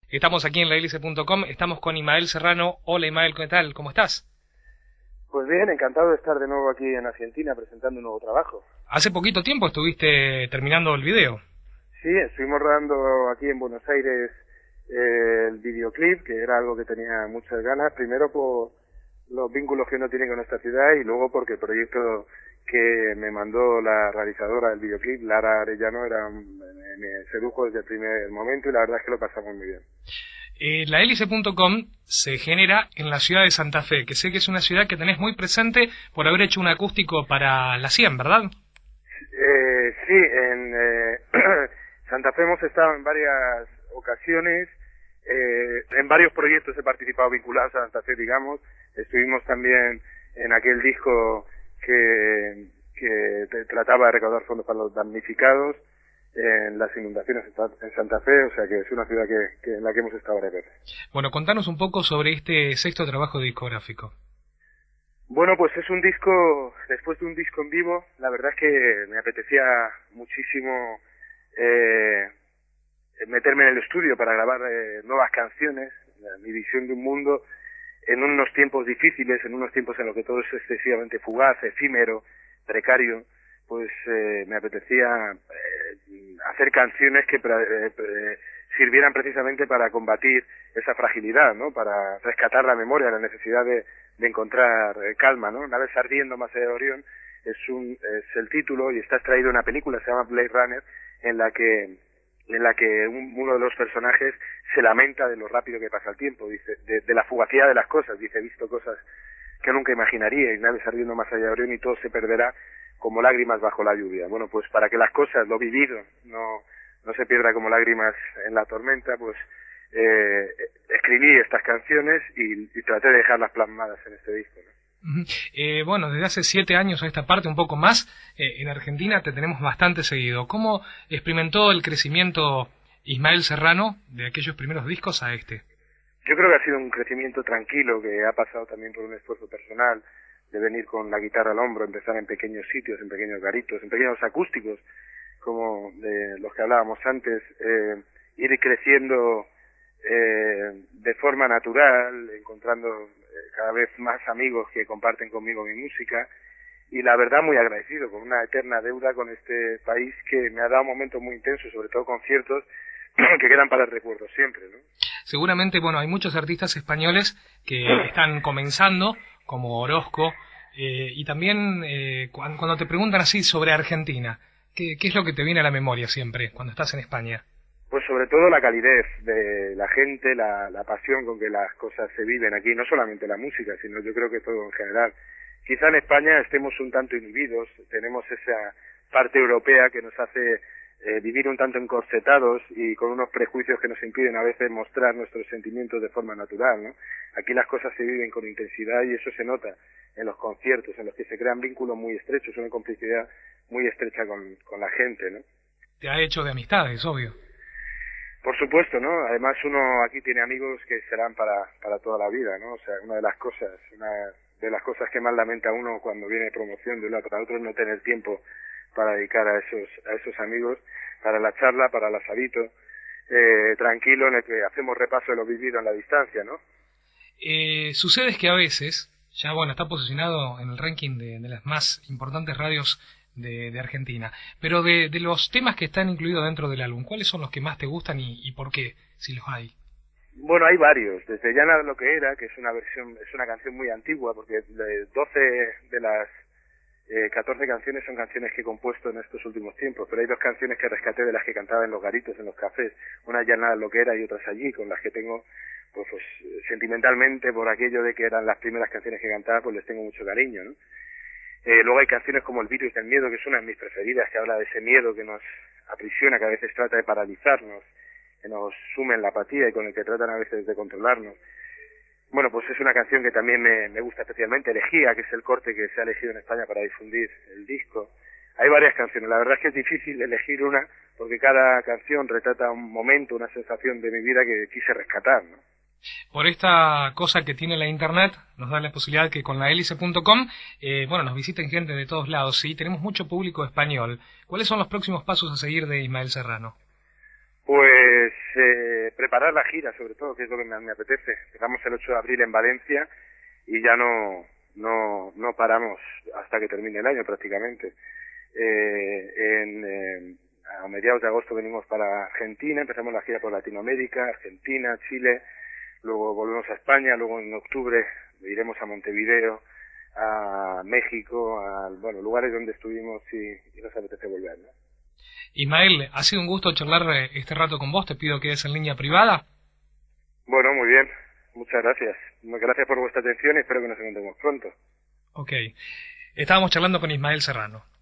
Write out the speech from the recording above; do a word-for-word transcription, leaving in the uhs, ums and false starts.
Estamos aquí en la hélice punto com, estamos con Ismael Serrano. Hola Ismael, ¿qué tal? ¿Cómo estás? Pues bien, encantado de estar de nuevo aquí en Argentina presentando un nuevo trabajo. Hace poquito tiempo estuviste terminando el video. Sí, estuvimos rodando aquí en Buenos Aires eh, el videoclip, que era algo que tenía muchas ganas, primero por los vínculos que uno tiene con esta ciudad y luego porque el proyecto que me mandó la realizadora del videoclip, Lara Arellano, era, me, me sedujo desde el primer momento y la verdad es que lo pasamos muy bien. Eh, la hélice punto com se genera en la ciudad de Santa Fe, que sé que es una ciudad que tenés muy presente por haber hecho un acústico para la cien, ¿verdad? Eh, sí, en eh, Santa Fe hemos estado en varias ocasiones, eh, en varios proyectos he participado vinculados a Santa Fe, digamos. Estuvimos también en aquel disco que, que trataba de recaudar fondos para los damnificados en las inundaciones en Santa Fe, o sea que es una ciudad que, que en la que hemos estado varias veces. Bueno, contanos un poco sobre este sexto trabajo discográfico. Bueno, pues es un disco, después de un disco en vivo, la verdad es que me apetecía muchísimo eh, meterme en el estudio para grabar eh, nuevas canciones, mi visión de un mundo en unos tiempos difíciles, en unos tiempos en los que todo es excesivamente fugaz, efímero, precario, pues eh, me apetecía eh, hacer canciones que eh, eh, sirvieran precisamente para combatir esa fragilidad, ¿no? Para rescatar la memoria, la necesidad de, de encontrar eh, calma, ¿no? Naves ardiendo más allá de Orión es un es el título y está extraído de una película, se llama Blade Runner, en la que en la que un, uno de los personajes se lamenta de lo rápido que pasa el tiempo, dice, de, de la fugacidad de las cosas, dice, he visto cosas que nunca imaginaría, y naves ardiendo más allá de Orión y todo se perderá como lágrimas bajo la lluvia. Bueno, pues para que las cosas, lo vivido, no, no se pierda como lágrimas en la tormenta, pues eh, escribí estas canciones y, y traté de dejarlas plasmadas en este disco, ¿no? Uh-huh. Eh, bueno, desde hace siete años a esta parte, un poco más, eh, en Argentina te tenemos bastante seguido. ¿Cómo experimentó el crecimiento Ismael Serrano de aquellos primeros discos a este? Yo creo que ha sido un crecimiento tranquilo, que ha pasado también por un esfuerzo personal, de venir con la guitarra al hombro, empezar en pequeños sitios, en pequeños garitos, en pequeños acústicos, como de los que hablábamos antes, eh, ir creciendo eh, de forma natural, encontrando eh, cada vez más amigos que comparten conmigo mi música, y la verdad muy agradecido, con una eterna deuda con este país que me ha dado momentos muy intensos, sobre todo conciertos que quedan para el recuerdo siempre, ¿no? Seguramente, bueno, hay muchos artistas españoles que están comenzando, como Orozco, eh, y también eh, cuando, cuando te preguntan así sobre Argentina, ¿qué, ¿qué es lo que te viene a la memoria siempre cuando estás en España? Pues sobre todo la calidez de la gente, la, la pasión con que las cosas se viven aquí, no solamente la música, sino yo creo que todo en general. Quizá en España estemos un tanto inhibidos, tenemos esa parte europea que nos hace eh, vivir un tanto encorsetados y con unos prejuicios que nos impiden a veces mostrar nuestros sentimientos de forma natural, ¿no? Aquí las cosas se viven con intensidad y eso se nota en los conciertos, en los que se crean vínculos muy estrechos, una complicidad muy estrecha con, con la gente, ¿no? Te ha hecho de amistades, obvio. Por supuesto, ¿no? Además uno aquí tiene amigos que serán para, para toda la vida, ¿no? O sea, una de las cosas, una de las cosas que más lamenta uno cuando viene promoción de un lado para otro es no tener tiempo para dedicar a esos, a esos amigos, para la charla, para el asadito, eh, tranquilo en el que hacemos repaso de lo vivido en la distancia, ¿no? Eh, sucede que a veces, ya bueno, está posicionado en el ranking de, de las más importantes radios de, de Argentina, pero de, de los temas que están incluidos dentro del álbum, ¿cuáles son los que más te gustan y, y por qué, si los hay? Bueno, hay varios, desde Ya nada lo que era, que es una versión, es una canción muy antigua, porque de doce de las eh, catorce canciones son canciones que he compuesto en estos últimos tiempos, pero hay dos canciones que rescaté de las que cantaba en los garitos, en los cafés, una Ya nada lo que era y otras allí, con las que tengo, pues, pues sentimentalmente, por aquello de que eran las primeras canciones que cantaba, pues les tengo mucho cariño, ¿no? Eh, luego hay canciones como El virus del miedo, que es una de mis preferidas, que habla de ese miedo que nos aprisiona, que a veces trata de paralizarnos, que nos sume en la apatía y con el que tratan a veces de controlarnos. Bueno, pues es una canción que también me, me gusta especialmente, Elegía, que es el corte que se ha elegido en España para difundir el disco. Hay varias canciones, la verdad es que es difícil elegir una, porque cada canción retrata un momento, una sensación de mi vida que quise rescatar, ¿no? Por esta cosa que tiene la internet, nos da la posibilidad que con la hélice punto com, eh, bueno, nos visiten gente de todos lados, ¿sí? Tenemos mucho público español. ¿Cuáles son los próximos pasos a seguir de Ismael Serrano? Pues eh, preparar la gira, sobre todo, que es lo que me, me apetece. Empezamos el ocho de abril en Valencia y ya no no no paramos hasta que termine el año prácticamente. Eh, en, eh, a mediados de agosto venimos para Argentina, empezamos la gira por Latinoamérica, Argentina, Chile, luego volvemos a España, luego en octubre iremos a Montevideo, a México, a bueno, lugares donde estuvimos y, y nos apetece volver, ¿no? Ismael, ha sido un gusto charlar este rato con vos, te pido que quedes en línea privada. Bueno, muy bien, muchas gracias. Gracias por vuestra atención y espero que nos encontremos pronto. Ok, estábamos charlando con Ismael Serrano.